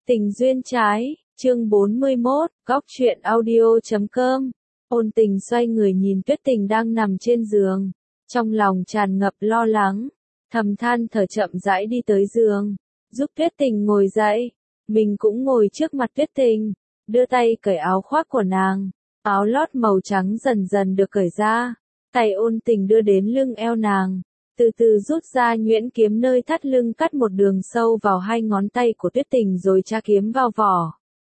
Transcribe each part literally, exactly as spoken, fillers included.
Tình duyên trái, chương bốn mươi mốt, góc truyện audio chấm com. Ôn Tình xoay người nhìn Tuyết Tình đang nằm trên giường, trong lòng tràn ngập lo lắng, thầm than thở chậm rãi đi tới giường, giúp Tuyết Tình ngồi dậy. Mình cũng ngồi trước mặt Tuyết Tình, đưa tay cởi áo khoác của nàng, áo lót màu trắng dần dần được cởi ra, tay Ôn Tình đưa đến lưng eo nàng, từ từ rút ra nhuyễn kiếm nơi thắt lưng, cắt một đường sâu vào hai ngón tay của Tuyết Tình rồi tra kiếm vào vỏ.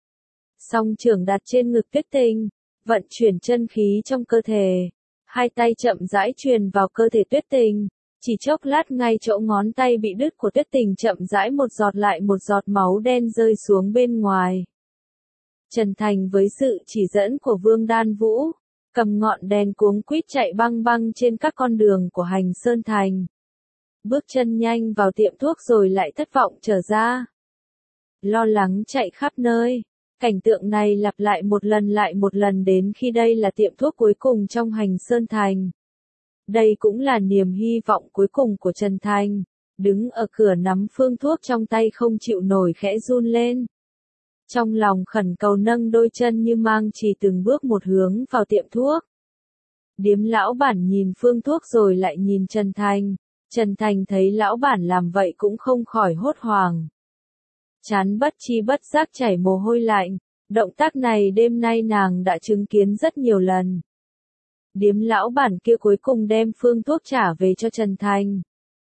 Song trưởng đặt trên ngực Tuyết Tình, vận chuyển chân khí trong cơ thể, hai tay chậm rãi truyền vào cơ thể Tuyết Tình. Chỉ chốc lát, ngay chỗ ngón tay bị đứt của Tuyết Tình chậm rãi một giọt lại một giọt máu đen rơi xuống bên ngoài. Trần Thành với sự chỉ dẫn của Vương Đan Vũ, cầm ngọn đèn cuống quýt chạy băng băng trên các con đường của Hành Sơn Thành. Bước chân nhanh vào tiệm thuốc rồi lại thất vọng trở ra. Lo lắng chạy khắp nơi. Cảnh tượng này lặp lại một lần lại một lần đến khi đây là tiệm thuốc cuối cùng trong Hành Sơn Thành. Đây cũng là niềm hy vọng cuối cùng của Trần Thành. Đứng ở cửa nắm phương thuốc trong tay không chịu nổi khẽ run lên. Trong lòng khẩn cầu nâng đôi chân như mang chỉ từng bước một hướng vào tiệm thuốc. Điếm lão bản nhìn phương thuốc rồi lại nhìn Trần Thành. Trần Thành thấy lão bản làm vậy cũng không khỏi hốt hoảng. Chán bất chi bất giác chảy mồ hôi lạnh, động tác này đêm nay nàng đã chứng kiến rất nhiều lần. Điếm lão bản kia cuối cùng đem phương thuốc trả về cho Trần Thành.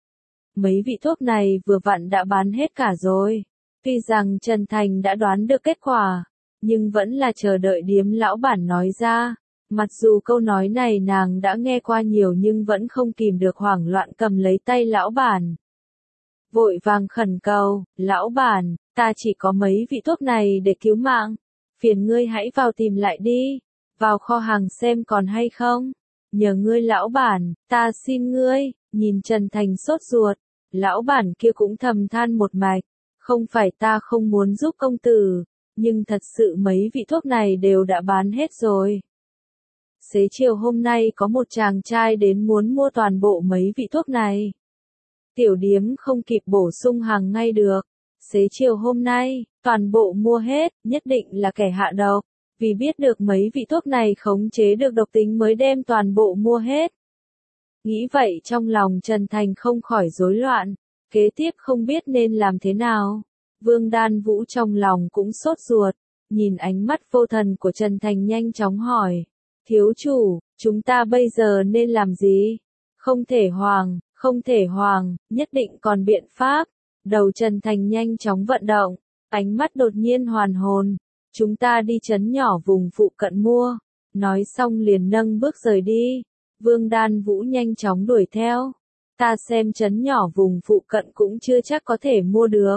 Mấy vị thuốc này vừa vặn đã bán hết cả rồi. Tuy rằng Trần Thành đã đoán được kết quả, nhưng vẫn là chờ đợi điếm lão bản nói ra. Mặc dù câu nói này nàng đã nghe qua nhiều nhưng vẫn không kìm được hoảng loạn cầm lấy tay lão bản. Vội vàng khẩn cầu, lão bản, ta chỉ có mấy vị thuốc này để cứu mạng. Phiền ngươi hãy vào tìm lại đi, vào kho hàng xem còn hay không. Nhờ ngươi lão bản, ta xin ngươi. Nhìn Trần Thành sốt ruột, lão bản kia cũng thầm than một mạch. Không phải ta không muốn giúp công tử, nhưng thật sự mấy vị thuốc này đều đã bán hết rồi. Xế chiều hôm nay có một chàng trai đến muốn mua toàn bộ mấy vị thuốc này. Tiểu điếm không kịp bổ sung hàng ngay được. Xế chiều hôm nay, toàn bộ mua hết, nhất định là kẻ hạ độc. Vì biết được mấy vị thuốc này khống chế được độc tính mới đem toàn bộ mua hết. Nghĩ vậy trong lòng Trần Thành không khỏi rối loạn. Kế tiếp không biết nên làm thế nào. Vương Đan Vũ trong lòng cũng sốt ruột. Nhìn ánh mắt vô thần của Trần Thành nhanh chóng hỏi. Thiếu chủ, chúng ta bây giờ nên làm gì? Không thể hoàng, không thể hoàng, nhất định còn biện pháp. Đầu Trần Thành nhanh chóng vận động, ánh mắt đột nhiên hoàn hồn. Chúng ta đi trấn nhỏ vùng phụ cận mua. Nói xong liền nâng bước rời đi. Vương Đan Vũ nhanh chóng đuổi theo. Ta xem trấn nhỏ vùng phụ cận cũng chưa chắc có thể mua được.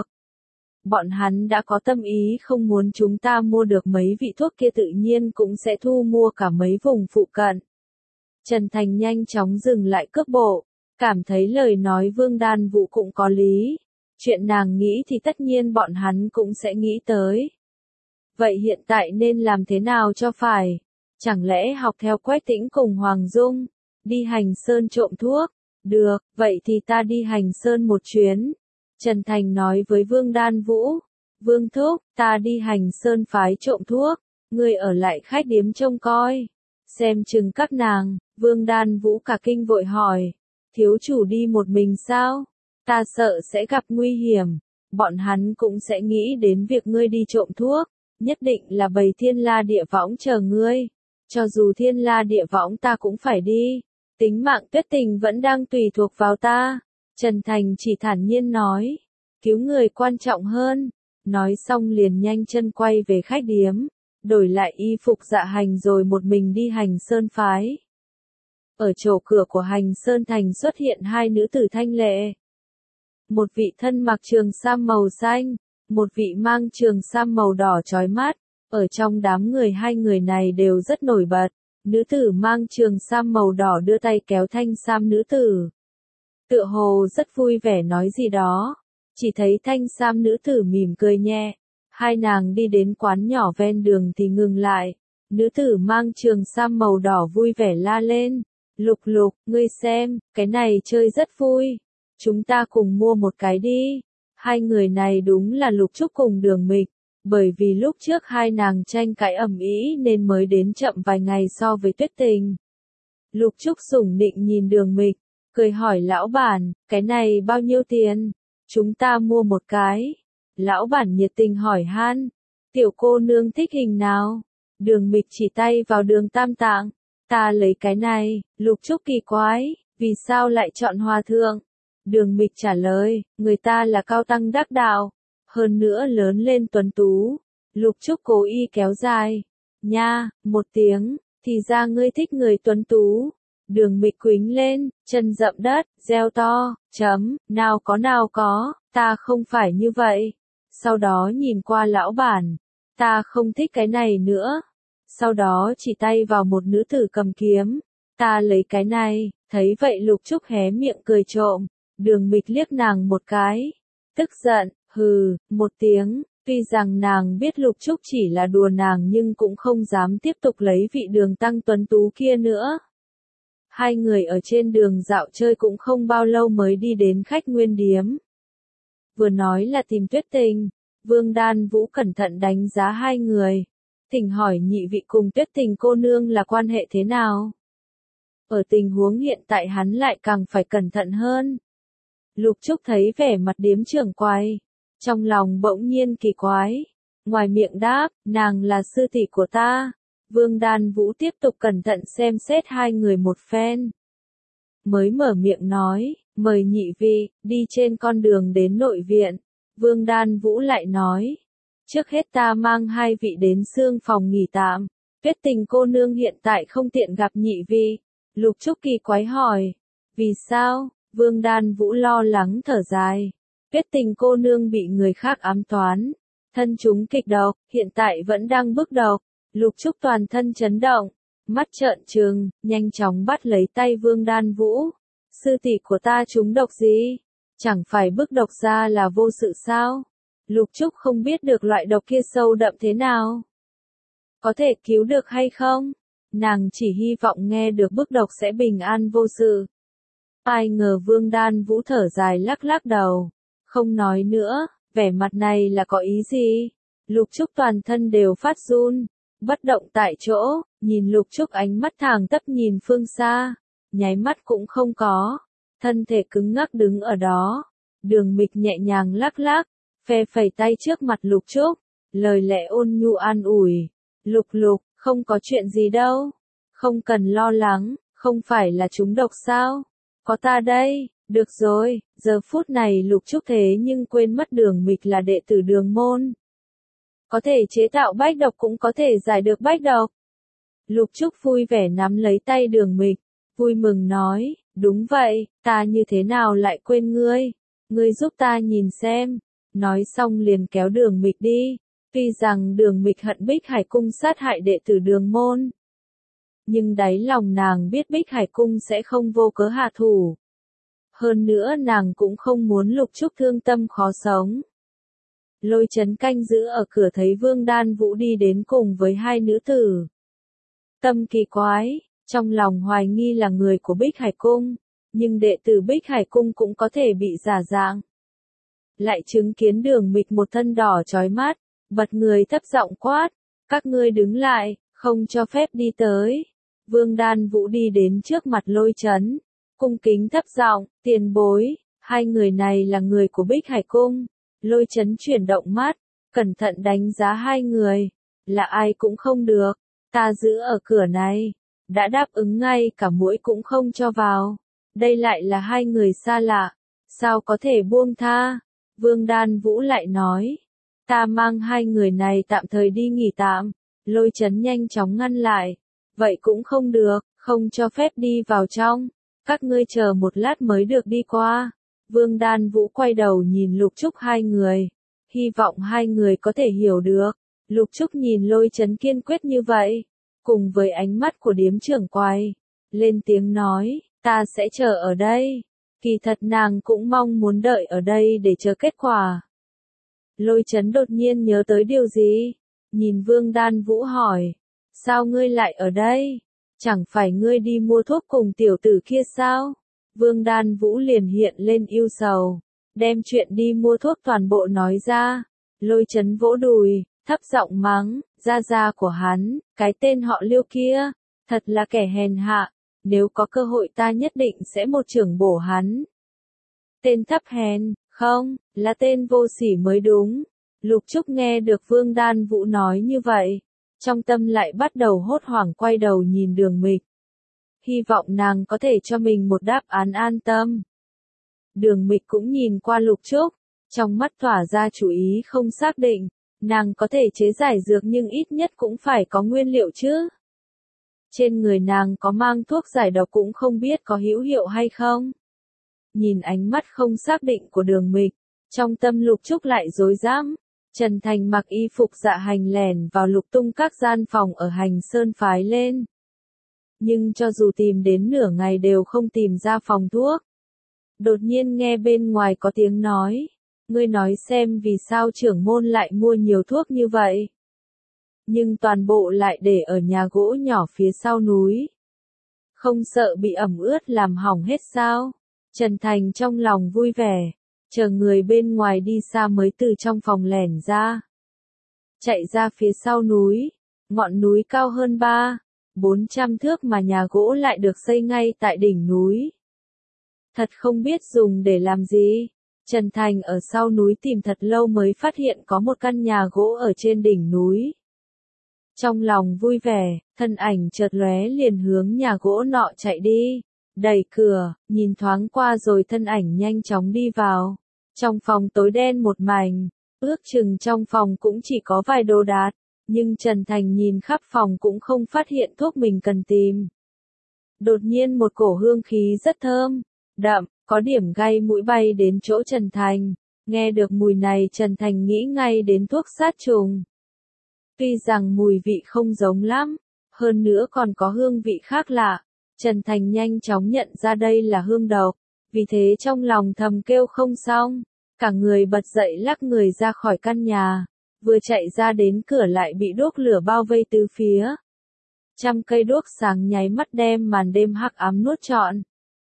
Bọn hắn đã có tâm ý không muốn chúng ta mua được mấy vị thuốc kia, tự nhiên cũng sẽ thu mua cả mấy vùng phụ cận. Trần Thành nhanh chóng dừng lại cước bộ, cảm thấy lời nói Vương Đan Vũ cũng có lý. Chuyện nàng nghĩ thì tất nhiên bọn hắn cũng sẽ nghĩ tới. Vậy hiện tại nên làm thế nào cho phải? Chẳng lẽ học theo Quách Tĩnh cùng Hoàng Dung, đi Hành Sơn trộm thuốc? Được, vậy thì ta đi Hành Sơn một chuyến. Trần Thành nói với Vương Đan Vũ. Vương thúc, ta đi Hành Sơn phái trộm thuốc. Ngươi ở lại khách điếm trông coi. Xem chừng các nàng. Vương Đan Vũ cả kinh vội hỏi. Thiếu chủ đi một mình sao? Ta sợ sẽ gặp nguy hiểm. Bọn hắn cũng sẽ nghĩ đến việc ngươi đi trộm thuốc. Nhất định là bầy thiên la địa võng chờ ngươi. Cho dù thiên la địa võng ta cũng phải đi. Tính mạng Tuyết Tình vẫn đang tùy thuộc vào ta. Trần Thành chỉ thản nhiên nói. Cứu người quan trọng hơn. Nói xong liền nhanh chân quay về khách điếm. Đổi lại y phục dạ hành rồi một mình đi Hành Sơn phái. Ở chỗ cửa của Hành Sơn Thành xuất hiện hai nữ tử thanh lệ. Một vị thân mặc trường sam màu xanh. Một vị mang trường sam màu đỏ chói mắt. Ở trong đám người hai người này đều rất nổi bật. Nữ tử mang trường sam màu đỏ đưa tay kéo thanh sam nữ tử. Tựa hồ rất vui vẻ nói gì đó. Chỉ thấy thanh sam nữ tử mỉm cười nhẹ. Hai nàng đi đến quán nhỏ ven đường thì ngừng lại. Nữ tử mang trường sam màu đỏ vui vẻ la lên. Lục Lục, ngươi xem, cái này chơi rất vui. Chúng ta cùng mua một cái đi. Hai người này đúng là Lục Trúc cùng Đường Mịch. Bởi vì lúc trước hai nàng tranh cãi ầm ĩ nên mới đến chậm vài ngày so với Tuyết Tình. Lục Trúc sủng nịnh nhìn Đường Mịch, cười hỏi lão bản, cái này bao nhiêu tiền? Chúng ta mua một cái. Lão bản nhiệt tình hỏi han, tiểu cô nương thích hình nào? Đường Mịch chỉ tay vào Đường Tam Tạng, ta lấy cái này. Lục Trúc kỳ quái, vì sao lại chọn hòa thượng? Đường Mịch trả lời, người ta là cao tăng đắc đạo, hơn nữa lớn lên tuấn tú. Lục Trúc cố ý kéo dài, nha, một tiếng, thì ra ngươi thích người tuấn tú. Đường Mịch quính lên, chân dậm đất, reo to, chấm, nào có nào có, ta không phải như vậy. Sau đó nhìn qua lão bản, ta không thích cái này nữa. Sau đó chỉ tay vào một nữ tử cầm kiếm, ta lấy cái này. Thấy vậy Lục Trúc hé miệng cười trộm. Đường Mịch liếc nàng một cái, tức giận, hừ, một tiếng. Tuy rằng nàng biết Lục Trúc chỉ là đùa nàng nhưng cũng không dám tiếp tục lấy vị Đường tăng tuấn tú kia nữa. Hai người ở trên đường dạo chơi cũng không bao lâu mới đi đến khách nguyên điếm. Vừa nói là tìm Tuyết Tình, Vương Đan Vũ cẩn thận đánh giá hai người. Thỉnh hỏi nhị vị cùng Tuyết Tình cô nương là quan hệ thế nào? Ở tình huống hiện tại hắn lại càng phải cẩn thận hơn. Lục Trúc thấy vẻ mặt điếm trưởng quay, trong lòng bỗng nhiên kỳ quái. Ngoài miệng đáp, nàng là sư tỷ của ta. Vương Đan Vũ tiếp tục cẩn thận xem xét hai người một phen. Mới mở miệng nói, mời nhị vị, đi trên con đường đến nội viện. Vương Đan Vũ lại nói, trước hết ta mang hai vị đến xương phòng nghỉ tạm. Tuyết Tình cô nương hiện tại không tiện gặp nhị vị. Lục Trúc kỳ quái hỏi, vì sao? Vương Đan Vũ lo lắng thở dài. Tuyết Tình cô nương bị người khác ám toán, thân chúng kịch độc, hiện tại vẫn đang bức độc. Lục Trúc toàn thân chấn động, mắt trợn trừng, nhanh chóng bắt lấy tay Vương Đan Vũ. Sư tỷ của ta trúng độc gì? Chẳng phải bức độc ra là vô sự sao? Lục Trúc không biết được loại độc kia sâu đậm thế nào. Có thể cứu được hay không? Nàng chỉ hy vọng nghe được bức độc sẽ bình an vô sự. Ai ngờ Vương Đan Vũ thở dài lắc lắc đầu, không nói nữa, vẻ mặt này là có ý gì? Lục Trúc toàn thân đều phát run, bất động tại chỗ, nhìn Lục Trúc ánh mắt thẳng tắp nhìn phương xa, nháy mắt cũng không có, thân thể cứng ngắc đứng ở đó. Đường Mịch nhẹ nhàng lắc lắc, phe phẩy tay trước mặt Lục Trúc, lời lẽ ôn nhu an ủi, Lục Lục, không có chuyện gì đâu, không cần lo lắng, không phải là chúng độc sao? Có ta đây, được rồi. Giờ phút này Lục Trúc thế nhưng quên mất Đường Mịch là đệ tử Đường môn. Có thể chế tạo bách độc cũng có thể giải được bách độc. Lục Trúc vui vẻ nắm lấy tay Đường Mịch, vui mừng nói, đúng vậy, ta như thế nào lại quên ngươi, ngươi giúp ta nhìn xem. Nói xong liền kéo Đường Mịch đi. Tuy rằng Đường Mịch hận Bích Hải Cung sát hại đệ tử Đường môn, nhưng đáy lòng nàng biết Bích Hải Cung sẽ không vô cớ hạ thủ. Hơn nữa nàng cũng không muốn Lục Trúc thương tâm khó sống. Lôi Chấn canh giữ ở cửa thấy Vương Đan Vũ đi đến cùng với hai nữ tử. Tâm kỳ quái, trong lòng hoài nghi là người của Bích Hải Cung, nhưng đệ tử Bích Hải Cung cũng có thể bị giả dạng. Lại chứng kiến Đường Mịch một thân đỏ chói mắt, bật người thấp giọng quát, các ngươi đứng lại, không cho phép đi tới. Vương Đan Vũ đi đến trước mặt Lôi Chấn, cung kính thấp giọng, tiền bối, hai người này là người của Bích Hải Cung. Lôi Chấn chuyển động mắt, cẩn thận đánh giá hai người, là ai cũng không được, ta giữ ở cửa này, đã đáp ứng ngay cả muỗi cũng không cho vào. Đây lại là hai người xa lạ, sao có thể buông tha? Vương Đan Vũ lại nói, ta mang hai người này tạm thời đi nghỉ tạm. Lôi Chấn nhanh chóng ngăn lại, vậy cũng không được, không cho phép đi vào trong, các ngươi chờ một lát mới được đi qua. Vương Đan Vũ quay đầu nhìn Lục Trúc hai người, hy vọng hai người có thể hiểu được. Lục Trúc nhìn Lôi Chấn kiên quyết như vậy, cùng với ánh mắt của điếm trưởng quay, lên tiếng nói, ta sẽ chờ ở đây. Kỳ thật nàng cũng mong muốn đợi ở đây để chờ kết quả. Lôi Chấn đột nhiên nhớ tới điều gì, nhìn Vương Đan Vũ hỏi, sao ngươi lại ở đây? Chẳng phải ngươi đi mua thuốc cùng tiểu tử kia sao? Vương Đan Vũ liền hiện lên ưu sầu, đem chuyện đi mua thuốc toàn bộ nói ra. Lôi Chấn vỗ đùi, thấp giọng mắng, gia gia của hắn, cái tên họ Liêu kia, thật là kẻ hèn hạ, nếu có cơ hội ta nhất định sẽ một chưởng bổ hắn. Tên thấp hèn, không, là tên vô sỉ mới đúng. Lục Trúc nghe được Vương Đan Vũ nói như vậy, trong tâm lại bắt đầu hốt hoảng quay đầu nhìn Đường Mịch. Hy vọng nàng có thể cho mình một đáp án an tâm. Đường Mịch cũng nhìn qua Lục Trúc, trong mắt tỏa ra chú ý không xác định, nàng có thể chế giải dược nhưng ít nhất cũng phải có nguyên liệu chứ. Trên người nàng có mang thuốc giải độc cũng không biết có hữu hiệu hay không. Nhìn ánh mắt không xác định của Đường Mịch, trong tâm Lục Trúc lại rối rắm. Trần Thành mặc y phục dạ hành lẻn vào lục tung các gian phòng ở Hành Sơn phái lên. Nhưng cho dù tìm đến nửa ngày đều không tìm ra phòng thuốc. Đột nhiên nghe bên ngoài có tiếng nói, ngươi nói xem vì sao trưởng môn lại mua nhiều thuốc như vậy. Nhưng toàn bộ lại để ở nhà gỗ nhỏ phía sau núi. Không sợ bị ẩm ướt làm hỏng hết sao? Trần Thành trong lòng vui vẻ, chờ người bên ngoài đi xa mới từ trong phòng lẻn ra. Chạy ra phía sau núi, ngọn núi cao hơn ba, bốn trăm thước mà nhà gỗ lại được xây ngay tại đỉnh núi. Thật không biết dùng để làm gì. Trần Thành ở sau núi tìm thật lâu mới phát hiện có một căn nhà gỗ ở trên đỉnh núi. Trong lòng vui vẻ, thân ảnh chợt lóe liền hướng nhà gỗ nọ chạy đi. Đẩy cửa, nhìn thoáng qua rồi thân ảnh nhanh chóng đi vào. Trong phòng tối đen một mảnh, ước chừng trong phòng cũng chỉ có vài đồ đạc, nhưng Trần Thành nhìn khắp phòng cũng không phát hiện thuốc mình cần tìm. Đột nhiên một cổ hương khí rất thơm, đậm, có điểm gây mũi bay đến chỗ Trần Thành. Nghe được mùi này Trần Thành nghĩ ngay đến thuốc sát trùng. Tuy rằng mùi vị không giống lắm, hơn nữa còn có hương vị khác lạ, Trần Thành nhanh chóng nhận ra đây là hương độc, vì thế trong lòng thầm kêu không xong, cả người bật dậy lắc người ra khỏi căn nhà, vừa chạy ra đến cửa lại bị đuốc lửa bao vây tứ phía. Trăm cây đuốc sáng nháy mắt đem màn đêm hắc ám nuốt trọn.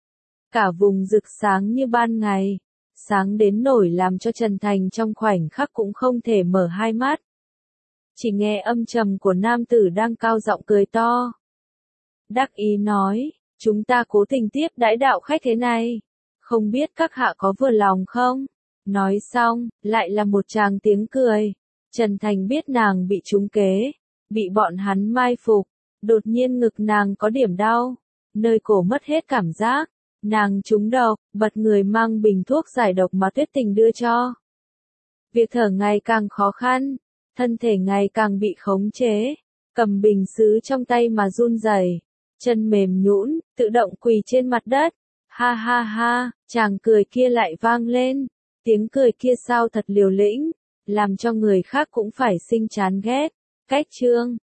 Cả vùng rực sáng như ban ngày, sáng đến nổi làm cho Trần Thành trong khoảnh khắc cũng không thể mở hai mắt. Chỉ nghe âm trầm của nam tử đang cao giọng cười to. Đắc ý nói, chúng ta cố tình tiếp đãi đạo khách thế này, không biết các hạ có vừa lòng không? Nói xong, lại là một tràng tiếng cười. Trần Thành biết nàng bị trúng kế, bị bọn hắn mai phục, đột nhiên ngực nàng có điểm đau, nơi cổ mất hết cảm giác, nàng trúng độc, bật người mang bình thuốc giải độc mà Tuyết Tình đưa cho. Việc thở ngày càng khó khăn, thân thể ngày càng bị khống chế, cầm bình sứ trong tay mà run rẩy, chân mềm nhũn, tự động quỳ trên mặt đất. Ha ha ha, chàng cười kia lại vang lên, tiếng cười kia sao thật liều lĩnh, làm cho người khác cũng phải sinh chán ghét. Cách chương